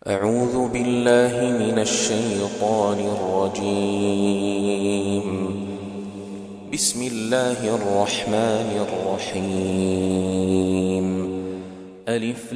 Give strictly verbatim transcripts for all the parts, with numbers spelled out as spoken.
أعوذ بالله من الشيطان الرجيم. بسم الله الرحمن الرحيم. ألف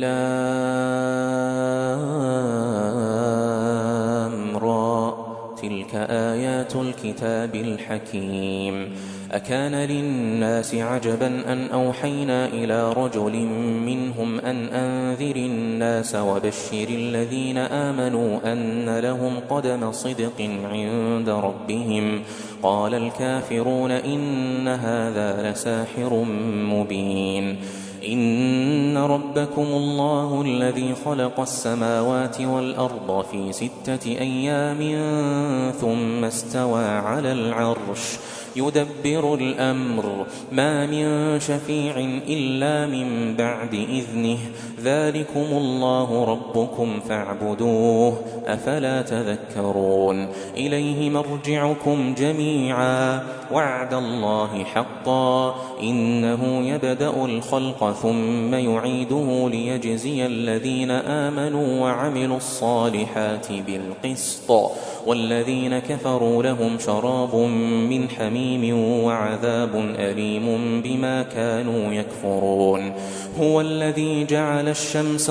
لام را، تلك آيات الكتاب الحكيم. أكان للناس عجبا أن أوحينا إلى رجل منهم أن أنذر الناس وبشر الذين آمنوا أن لهم قدم صدق عند ربهم. قال الكافرون إن هذا لساحر مبين. إن ربكم الله الذي خلق السماوات والأرض في ستة أيام ثم استوى على العرش يدبر الأمر، ما من شفيع إلا من بعد إذنه، ذلكم الله ربكم فاعبدوه، أفلا تذكرون. إليه مرجعكم جميعا، وعد الله حقا، إنه يبدأ الخلق ثم يعيده ليجزي الذين آمنوا وعملوا الصالحات بالقسط، والذين كفروا لهم شراب من حميم وعذاب أليم بما كانوا يكفرون. هو الذي جعل الشمس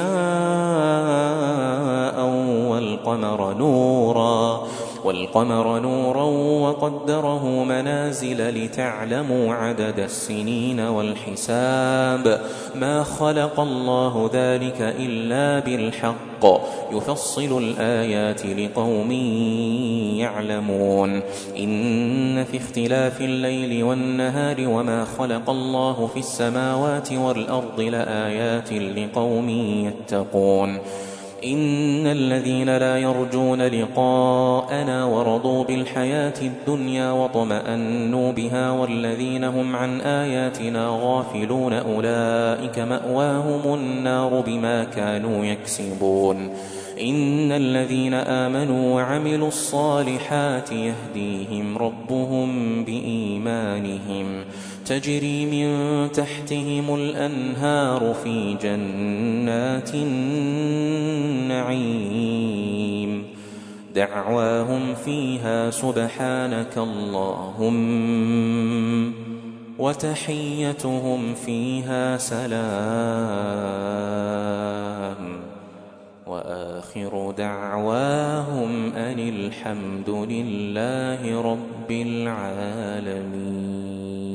ضياء والقمر نورا والقمر نورا وقدره منازل لتعلموا عدد السنين والحساب، ما خلق الله ذلك إلا بالحق، يفصل الآيات لقوم يعلمون. إن في اختلاف الليل والنهار وما خلق الله في السماوات والأرض لآيات لقوم يتقون. إن الذين لا يرجون لقاءنا ورضوا بالحياة الدنيا واطمأنوا بها والذين هم عن آياتنا غافلون أولئك مأواهم النار بما كانوا يكسبون. إن الذين آمنوا وعملوا الصالحات يهديهم ربهم بإيمانهم، تجري من تحتهم الأنهار في جنات النعيم، دعواهم فيها سبحانك اللهم وتحيتهم فيها سلام، وآخر دعواهم أن الحمد لله رب العالمين.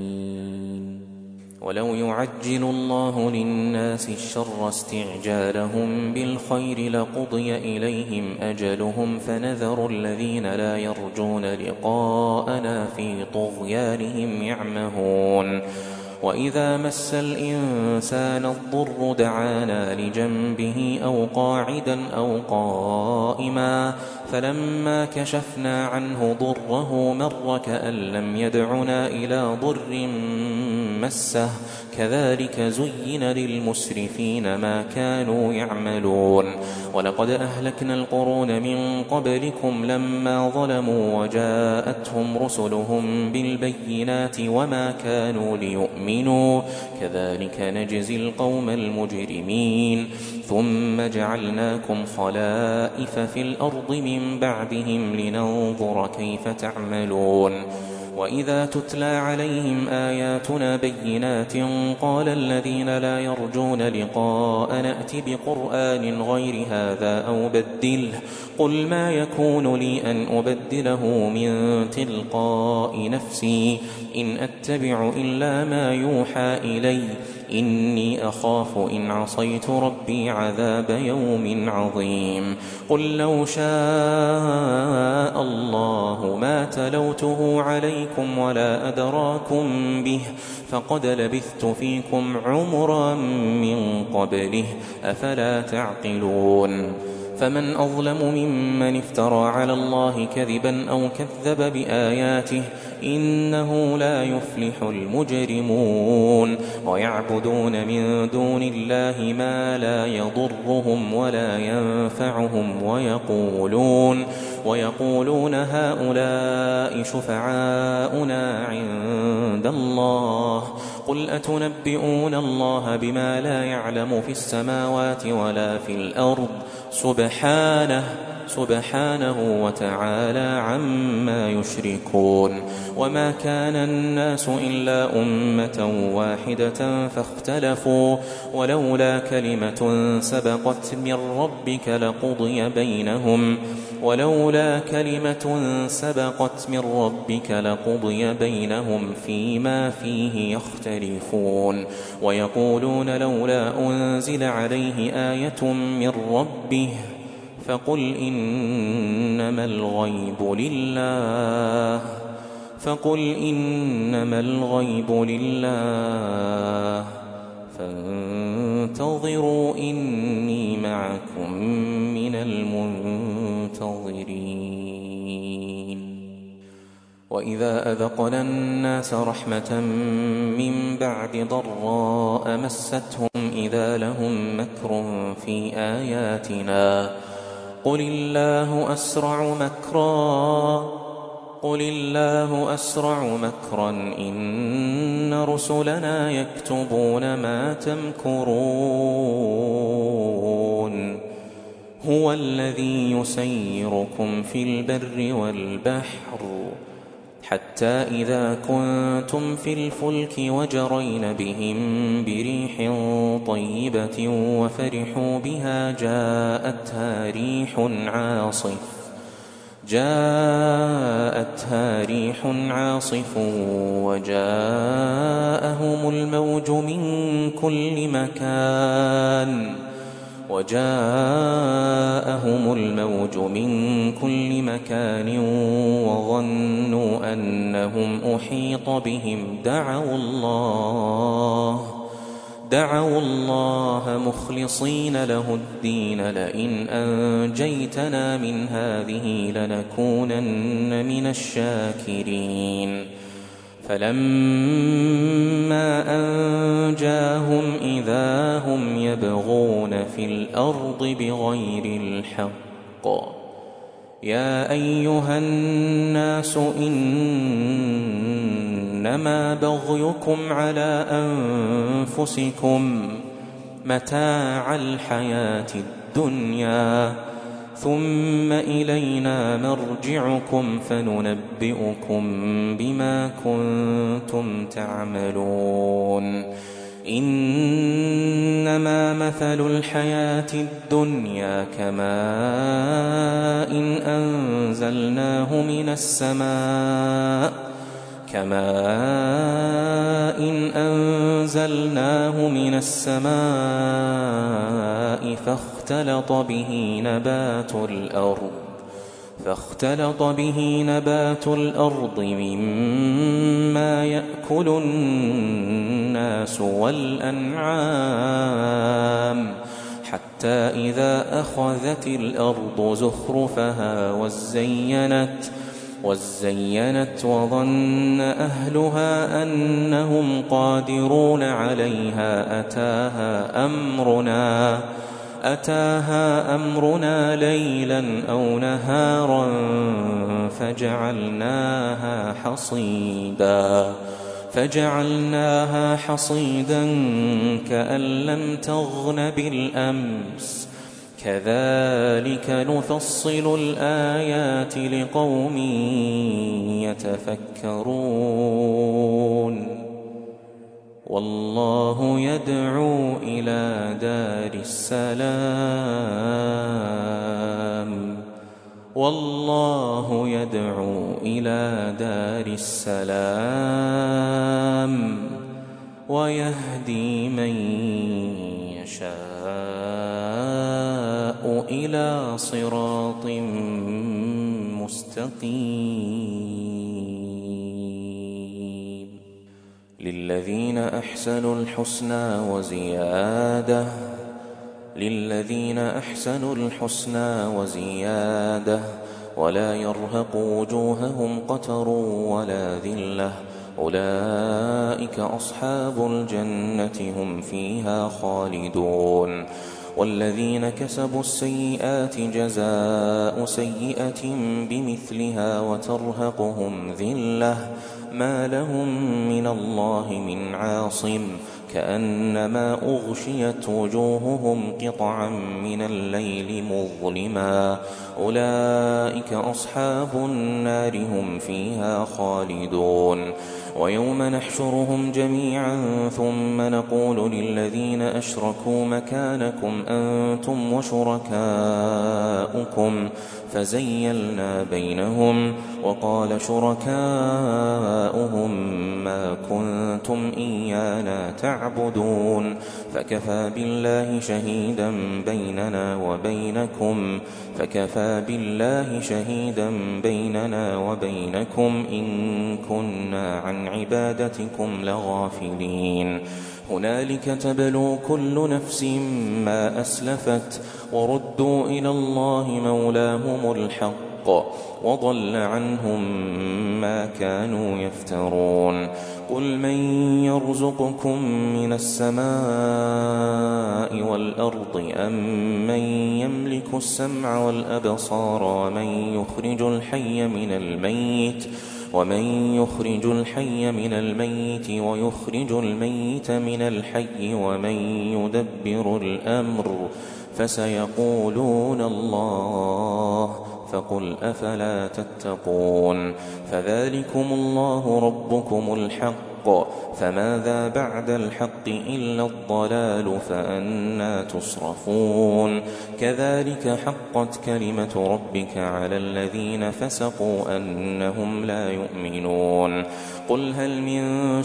ولو يعجل الله للناس الشر استعجالهم بالخير لقضي إليهم أجلهم، فنذر الذين لا يرجون لقاءنا في طغيانهم يعمهون. وإذا مس الإنسان الضر دعانا لجنبه أو قاعدا أو قائما، فلما كشفنا عنه ضره مر كأن لم يدعنا إلى ضر مسه، كذلك زين للمسرفين ما كانوا يعملون. ولقد أهلكنا القرون من قبلكم لما ظلموا وجاءتهم رسلهم بالبينات وما كانوا ليؤمنوا، كذلك نجزي القوم المجرمين. ثم جعلناكم خلائف في الأرض من بعدهم لننظر كيف تعملون. وإذا تتلى عليهم آياتنا بينات قال الذين لا يرجون لقاء نأت بقرآن غير هذا أو بدله، قل ما يكون لي أن أبدله من تلقاء نفسي، إن أتبع إلا ما يوحى إلي، إني أخاف إن عصيت ربي عذاب يوم عظيم. قل لو شاء الله ما تلوته عليكم ولا أدراكم به، فقد لبثت فيكم عمرا من قبله، أفلا تعقلون. فمن أظلم ممن افترى على الله كذبا أو كذب بآياته، إنه لا يفلح المجرمون. ويعبدون من دون الله ما لا يضرهم ولا ينفعهم، ويقولون ويقولون هؤلاء شفعاؤنا عند الله، قل أتنبئون الله بما لا يعلم في السماوات ولا في الأرض، سبحانه سبحانه وتعالى عما يشركون. وما كان الناس إلا أمة واحدة فاختلفوا ولولا كلمة سبقت من ربك لقضي بينهم ولولا كلمة سبقت من ربك لقضي بينهم فيما فيه يختلفون. ويقولون لولا أنزل عليه آية من ربه فقل إنما الغيب لله فقل إنما الغيب لله فانتظروا إني معكم من المنتظرين. وإذا أذقنا الناس رحمة من بعد ضراء مستهم إذا لهم مكر في آياتنا قل الله أسرع مكرا قل الله أسرع مكرا إن رسلنا يكتبون ما تمكرون. هو الذي يسيركم في البر والبحر حتى إذا كنتم في الفلك وجرين بهم بريح طيبة وفرحوا بها جاءتها ريح عاصف جاءتها ريح عاصف وجاءهم الموج من كل مكان وجاءهم الموج من كل مكان وظنوا أنهم أحيط بهم دعوا الله دعوا الله مخلصين له الدين لئن أنجيتنا من هذه لنكونن من الشاكرين. فلما أنجاهم إذا هم يبغون في الأرض بغير الحق يا أيها الناس إنما بغيكم على أنفسكم متاع الحياة الدنيا ثم إلينا مرجعكم فننبئكم بما كنتم تعملون. إنما مثل الحياة الدنيا كماء إن أنزلناه من السماء كماء إن أنزلناه من السماء فاختلط به نبات الأرض فاختلط به نبات الأرض مما يأكل الناس والأنعام حتى إذا أخذت الأرض زخرفها وزينت وزينت وظن أهلها أنهم قادرون عليها أتاها أمرنا أتاها أمرنا ليلا أو نهارا فجعلناها حصيدا فجعلناها حصيدا كأن لم تغن بالأمس كذلك نفصل الآيات لقوم يتفكرون. والله يدعو إلى دار السلام والله يدعو إلى دار السلام ويهدي من يشاء إلى صراط مستقيم. للذين أحسنوا الحسنى وزيادة للذين أحسنوا الحسنى وزيادة ولا يرهق وجوههم قتر ولا ذلة أولئك أصحاب الجنة هم فيها خالدون. والذين كسبوا السيئات جزاء سيئة بمثلها وترهقهم ذلة ما لهم من الله من عاصم كأنما أغشيت وجوههم قطعا من الليل مظلما أولئك أصحاب النار هم فيها خالدون ويوم نحشرهم جميعا ثم نقول للذين أشركوا مكانكم أنتم وشركاؤكم فزيلنا بينهم وقال شركاؤهم ما كنتم إيانا تعبدون فكفى بالله شهيدا بيننا وبينكم فكفى بالله شهيدا بيننا وبينكم إن كنا عن عبادتكم لغافلين هنالك تبلو كل نفس ما أسلفت وردوا إلى الله مولاهم الحق وضل عنهم ما كانوا يفترون قل من يرزقكم من السماء والأرض أم من يملك السمع والأبصار ومن يخرج الحي من الميت ومن يخرج الحي من الميت ويخرج الميت من الحي ومن يدبر الأمر فسيقولون الله فقل أفلا تتقون فذلكم الله ربكم الحق فماذا بعد الحق إلا الضلال فأنى تصرفون كذلك حقت كلمة ربك على الذين فسقوا أنهم لا يؤمنون قل هل من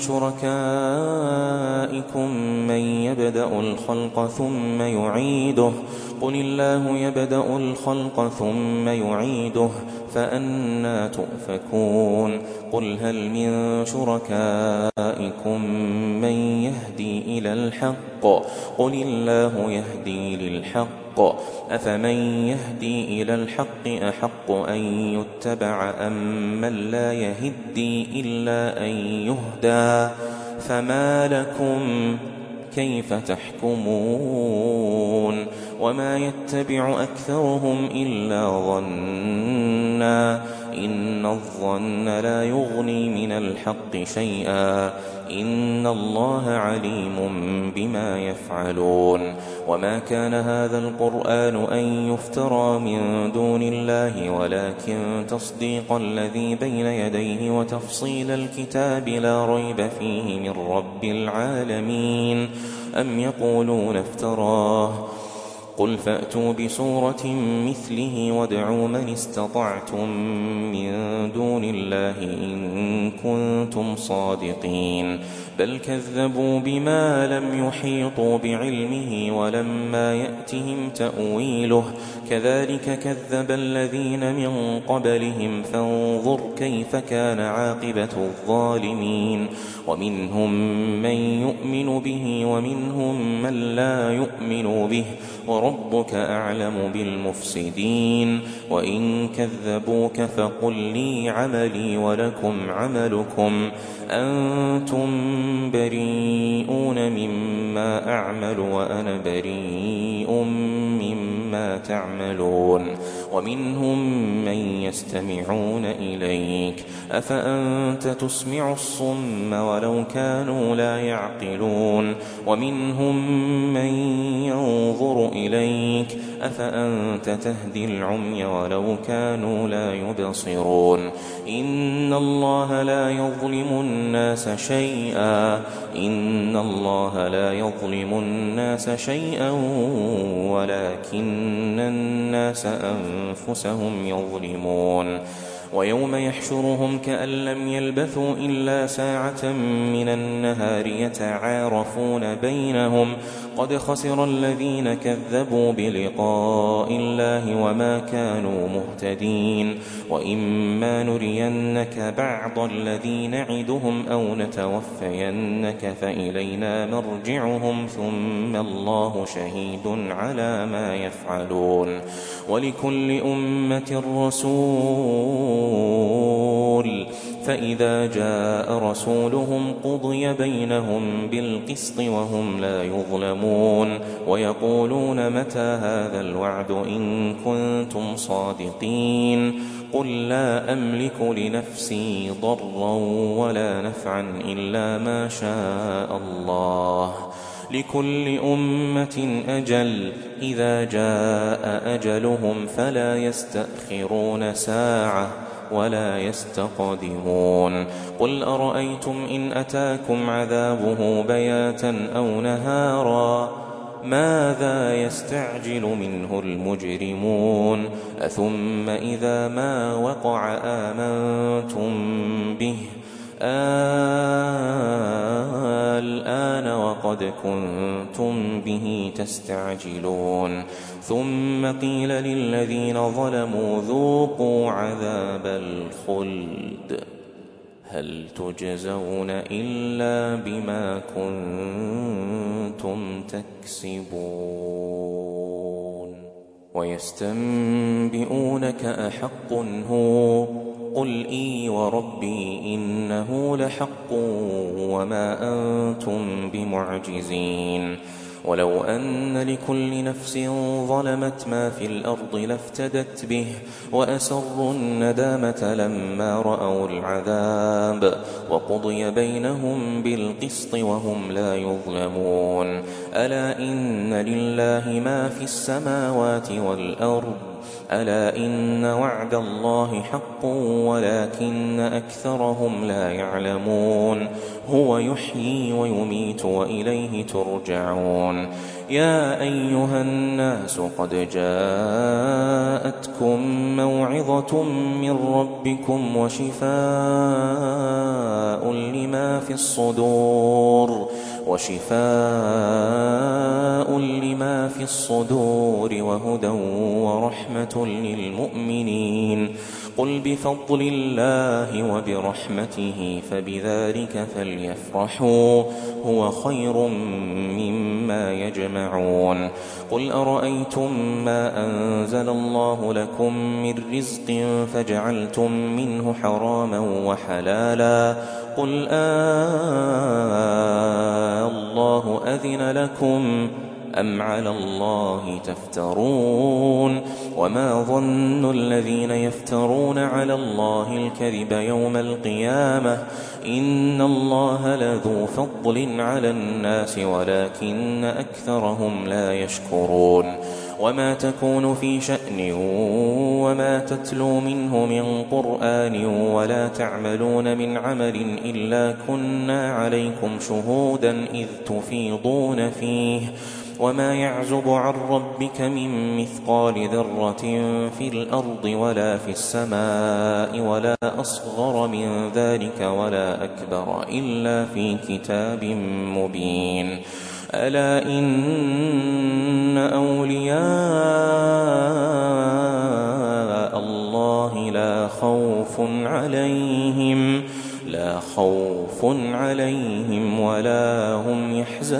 شركائكم من يبدأ الخلق ثم يعيده قل الله يبدأ الخلق ثم يعيده فأنى تؤفكون قل هل من شركائكم من يهدي إلى الحق قل الله يهدي للحق أفمن يهدي إلى الحق أحق أن يتبع أم من لا يهدي إلا أن يهدى فما لكم كيف تحكمون وما يتبع أكثرهم إلا ظنا إن الظن لا يغني من الحق شيئا إن الله عليم بما يفعلون وما كان هذا القرآن أن يفترى من دون الله ولكن تصديق الذي بين يديه وتفصيل الكتاب لا ريب فيه من رب العالمين أم يقولون افتراه قل فأتوا بسورة مثله وادعوا من استطعتم من دون الله إن كنتم صادقين بل كذبوا بما لم يحيطوا بعلمه ولما يأتهم تأويله كذلك كذب الذين من قبلهم فانظر كيف كان عاقبة الظالمين ومنهم من يؤمن به ومنهم من لا يؤمن به وربك أعلم بالمفسدين وإن كذبوك فقل لي عملي ولكم عملكم أنتم بريئون مما أعمل وأنا بريء مما تعملون ومنهم من يستمعون إليك أفأنت تسمع الصم ولو كانوا لا يعقلون ومنهم من ينظر إليك أفأنت تهدي العمي ولو كانوا لا يبصرون إن الله لا يظلم الناس شيئا إن الله لا يظلم الناس شيئا ولكن الناس أنفسهم يظلمون ويوم يحشرهم كأن لم يلبثوا إلا ساعة من النهار يتعارفون بينهم قد خسر الذين كذبوا بلقاء الله وما كانوا مهتدين وإما نرينك بعض الذي نعدهم أو نتوفينك فإلينا مرجعهم ثم الله شهيد على ما يفعلون ولكل أمة رسول فإذا جاء رسولهم قضي بينهم بالقسط وهم لا يظلمون ويقولون متى هذا الوعد إن كنتم صادقين قل لا أملك لنفسي ضرا ولا نفعا إلا ما شاء الله لكل أمة أجل إذا جاء أجلهم فلا يستأخرون ساعة ولا يستقدمون قل أرأيتم إن أتاكم عذابه بياتا أو نهارا ماذا يستعجل منه المجرمون أثم إذا ما وقع آمنتم به الآن وقد كنتم به تستعجلون ثم قيل للذين ظلموا ذوقوا عذاب الخلد هل تجزون إلا بما كنتم تكسبون ويستنبئونك أحق هو قل إي وربي إنه لحق وما أنتم بمعجزين ولو أن لكل نفس ظلمت ما في الأرض لافتدت به وأسروا الندامة لما رأوا العذاب وقضي بينهم بالقسط وهم لا يظلمون ألا إن لله ما في السماوات والأرض ألا إن وعد الله حق ولكن أكثرهم لا يعلمون هو يحيي ويميت وإليه ترجعون يا أيها الناس قد جاءتكم موعظة من ربكم وشفاء لما في الصدور وشفاء لما في الصدور وهدى ورحمة للمؤمنين قل بفضل الله وبرحمته فبذلك فليفرحوا هو خير مما يجمعون قل أرأيتم ما أنزل الله لكم من رزق فجعلتم منه حراما وحلالا قل آه الله أذن لكم أم على الله تفترون وما ظن الذين يفترون على الله الكذب يوم القيامة إن الله لذو فضل على الناس ولكن أكثرهم لا يشكرون وما تكون في شأن وما تتلو منه من قرآن ولا تعملون من عمل إلا كنا عليكم شهودا إذ تفيضون فيه وما يعزب عن ربك من مثقال ذرة في الأرض ولا في السماء ولا أصغر من ذلك ولا أكبر إلا في كتاب مبين ألا إن أولياء الله لا خوف عليهم لا خوف عليهم ولا هم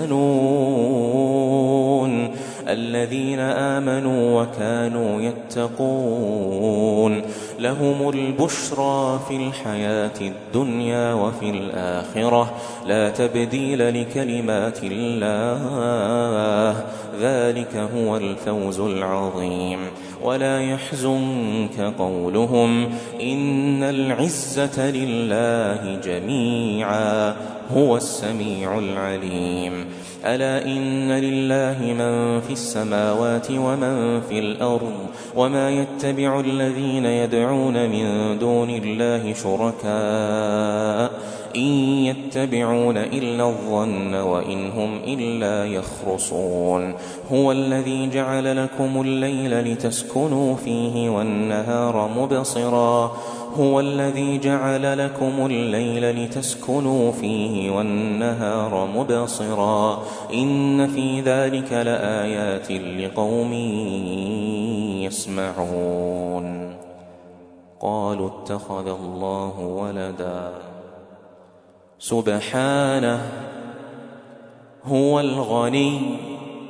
يحزنون الذين آمنوا وكانوا يتقون لهم البشرى في الحياة الدنيا وفي الآخرة لا تبديل لكلمات الله ذلك هو الفوز العظيم ولا يحزنك قولهم إن العزة لله جميعا هو السميع العليم ألا إن لله من في السماوات ومن في الأرض وما يتبع الذين يدعون من دون الله شركاء إن يتبعون إلا الظن وإن هم إلا يخرصون هو الذي جعل لكم الليل لتسكنوا فيه والنهار مبصرا هو الذي جعل لكم الليل لتسكنوا فيه والنهار مبصرا إن في ذلك لآيات لقوم يسمعون قالوا اتخذ الله ولدا سبحانه هو الغني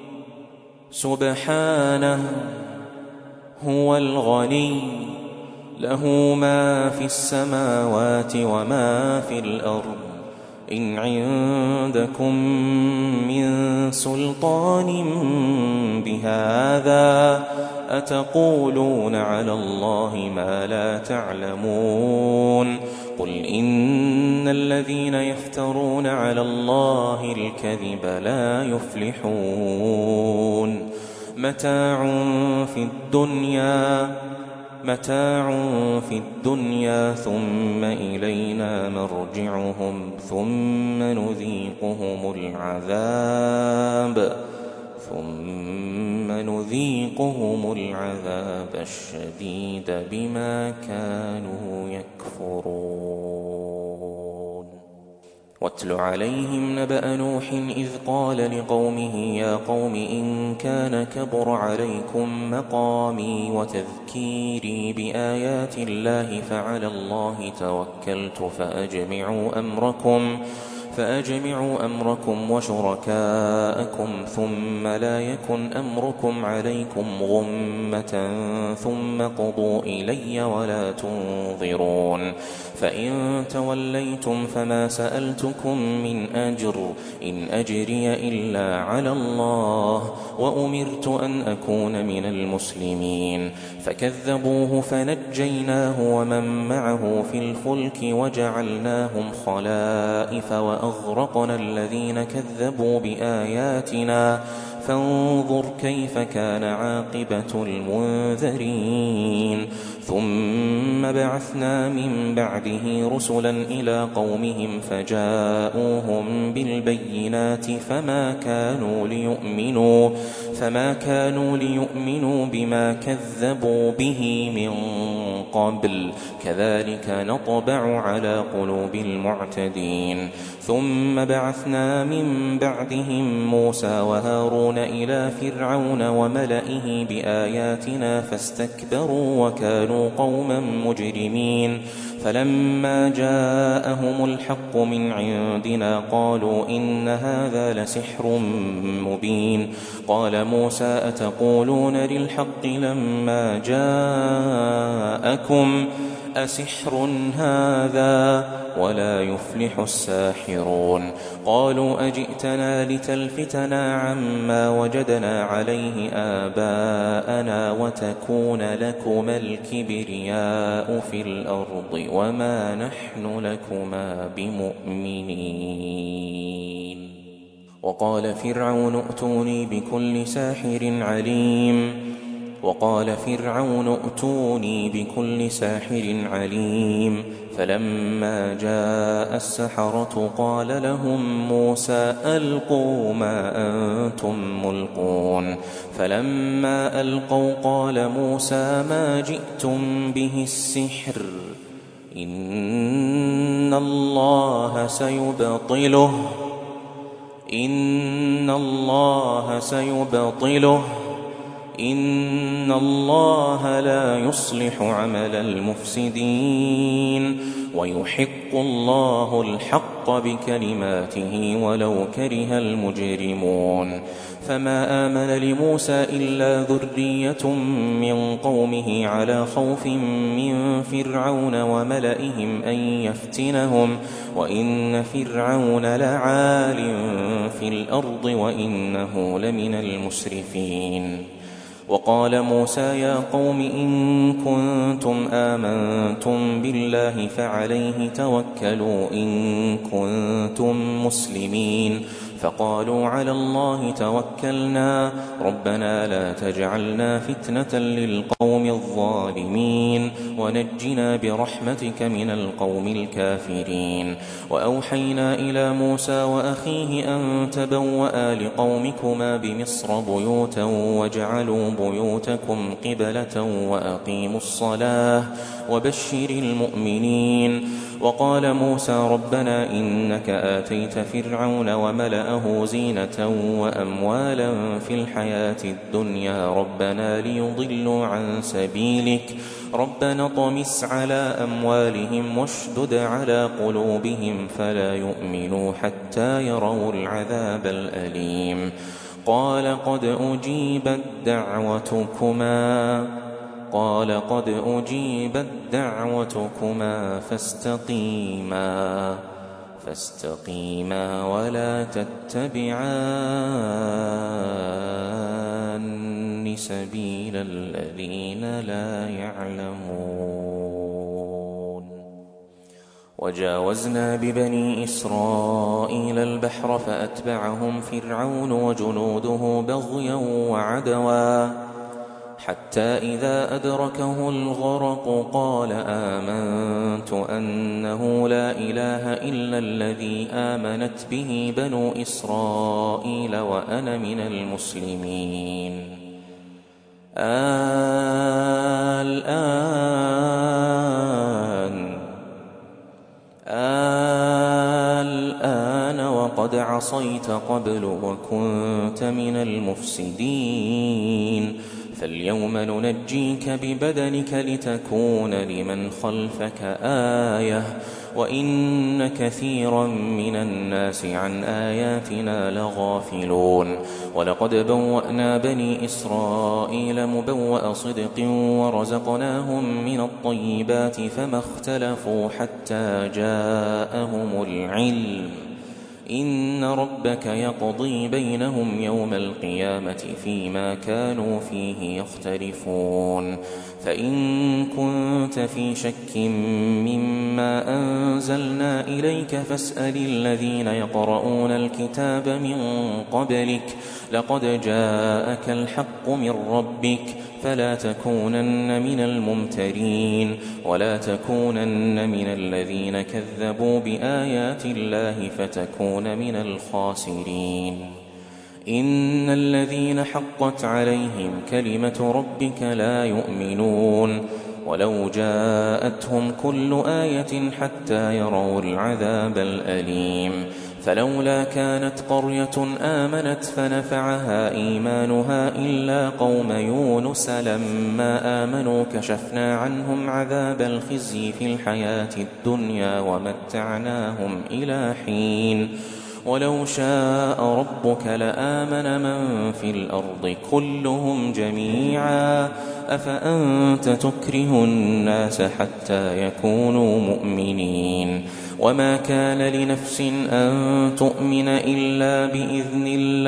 سبحانه هو الغني له ما في السماوات وما في الأرض إن عندكم من سلطان بهذا أتقولون على الله ما لا تعلمون قل إن الذين يفترون على الله الكذب لا يفلحون متاع في الدنيا متاع في الدنيا ثم إلينا مرجعهم ثم نذيقهم العذاب ثم نذيقهم العذاب الشديد بما كانوا يكفرون واتل عليهم نبأ نوح إذ قال لقومه يا قوم إن كان كبر عليكم مقامي وتذكيري بآيات الله فعلى الله توكلت فأجمعوا أمركم فأجمعوا أمركم وشركاءكم ثم لا يكن أمركم عليكم غمة ثم قضوا إلي ولا تنظرون فإن توليتم فما سألتكم من أجر إن أجري إلا على الله وأمرت أن أكون من المسلمين فكذبوه فنجيناه ومن معه في الفلك وجعلناهم خلائف وأغرقنا الذين كذبوا بآياتنا فانظر كيف كان عاقبة المنذرين ثم بعثنا من بعده رسلا إلى قومهم فجاءوهم بالبينات فما كانوا ليؤمنوا فما كانوا ليؤمنوا بما كذبوا به من قبل كذلك نطبع على قلوب المعتدين ثم بعثنا من بعدهم موسى وهارون إلى فرعون وملئه بآياتنا فاستكبروا وكانوا قوما مجرمين فلما جاءهم الحق من عندنا قالوا إن هذا لسحر مبين قال موسى أتقولون للحق لما جاءكم أسحر هذا ولا يفلح الساحرون قالوا أجئتنا لتلفتنا عما وجدنا عليه آباءنا وتكون لكما الكبرياء في الأرض وما نحن لكما بمؤمنين وقال فرعون ائتوني بكل ساحر عليم وقال فرعون ائتوني بكل ساحر عليم فلما جاء السحرة قال لهم موسى ألقوا ما أنتم ملقون فلما ألقوا قال موسى ما جئتم به السحر إن الله سيبطله إن الله سيبطله إن الله لا يصلح عمل المفسدين ويحق الله الحق بكلماته ولو كره المجرمون فما آمن لموسى إلا ذرية من قومه على خوف من فرعون وملئهم أن يفتنهم وإن فرعون لعال في الأرض وإنه لمن المسرفين وقال موسى يا قوم إن كنتم آمنتم بالله فعليه توكلوا إن كنتم مسلمين فقالوا على الله توكلنا ربنا لا تجعلنا فتنة للقوم الظالمين ونجنا برحمتك من القوم الكافرين وأوحينا إلى موسى وأخيه أن تبوأ لقومكما بمصر بيوتا واجعلوا بيوتكم قبلة وأقيموا الصلاة وبشر المؤمنين وقال موسى ربنا إنك آتيت فرعون وملأه زينة وأموالا في الحياة الدنيا ربنا ليضلوا عن سبيلك ربنا طمس على أموالهم واشدد على قلوبهم فلا يؤمنوا حتى يروا العذاب الأليم قال قد أجيبت دعوتكما قال قد أجيبت دعوتكما فاستقيما فاستقيما ولا تتبعان سبيل الذين لا يعلمون. وجاوزنا ببني إسرائيل البحر فأتبعهم فرعون وجنوده بغيا وعدوا حتى إذا أدركه الغرق قال آمنت أنه لا إله إلا الذي آمنت به بنو إسرائيل وأنا من المسلمين. الآن الآن وقد عصيت قبل وكنت من المفسدين فاليوم ننجيك ببدنك لتكون لمن خلفك آية وإن كثيرا من الناس عن آياتنا لغافلون. ولقد بوأنا بني إسرائيل مبوأ صدق ورزقناهم من الطيبات فما اختلفوا حتى جاءهم العلم إن ربك يقضي بينهم يوم القيامة فيما كانوا فيه يختلفون. فإن كنت في شك مما أنزلنا إليك فاسأل الذين يقرؤون الكتاب من قبلك لقد جاءك الحق من ربك فلا تكونن من الممترين ولا تكونن من الذين كذبوا بآيات الله فتكون من الخاسرين. إن الذين حقت عليهم كلمة ربك لا يؤمنون ولو جاءتهم كل آية حتى يروا العذاب الأليم. فلولا كانت قرية آمنت فنفعها إيمانها إلا قوم يونس لما آمنوا كشفنا عنهم عذاب الخزي في الحياة الدنيا ومتعناهم إلى حين. ولو شاء ربك لآمن من في الأرض كلهم جميعا أفأنت تكره الناس حتى يكونوا مؤمنين. وما كان لنفس أن تؤمن إلا بإذن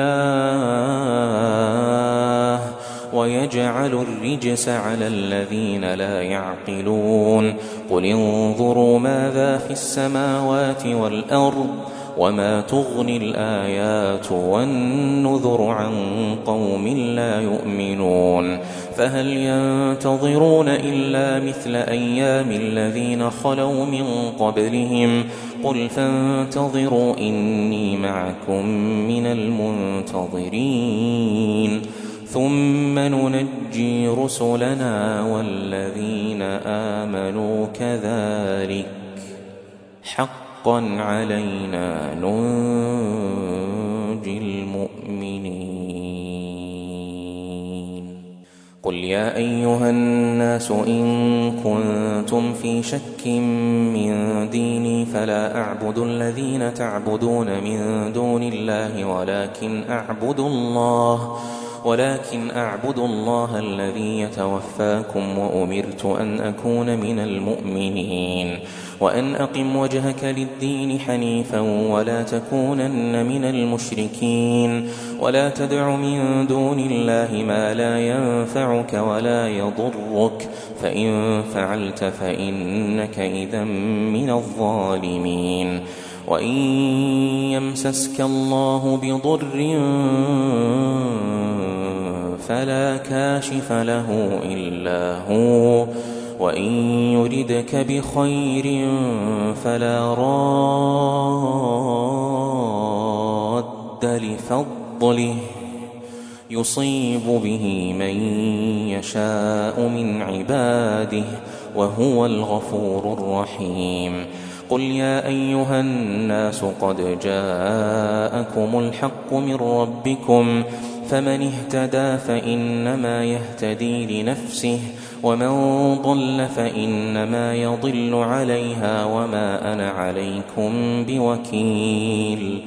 الله ويجعل الرجس على الذين لا يعقلون. قل انظروا ماذا في السماوات والأرض وما تغني الآيات والنذر عن قوم لا يؤمنون. فهل ينتظرون إلا مثل أيام الذين خلوا من قبلهم قل فانتظروا إني معكم من المنتظرين ثم ننجي رسلنا والذين آمنوا كذلك حقا علينا ننجي المؤمنين. قل يا أيها الناس إن كنتم في شك من ديني فلا أعبد الذين تعبدون من دون الله ولكن أعبد الله ولكن أعبد الله الذي يتوفاكم وأمرت أن أكون من المؤمنين وأن أقم وجهك للدين حنيفا ولا تكونن من المشركين ولا تدع من دون الله ما لا ينفعك ولا يضرك فإن فعلت فإنك إذا من الظالمين. وإن يمسسك الله بضر فلا كاشف له إلا هو وإن يردك بخير فلا راد لفضله يصيب به من يشاء من عباده وهو الغفور الرحيم. قل يا أيها الناس قد جاءكم الحق من ربكم فمن اهتدى فإنما يهتدي لنفسه ومن ضل فإنما يضل عليها وما أنا عليكم بوكيل.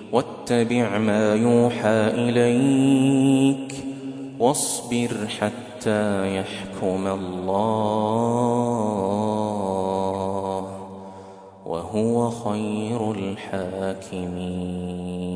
واتبع ما يوحى إليك واصبر حتى حتى يحكم الله وهو خير الحاكمين.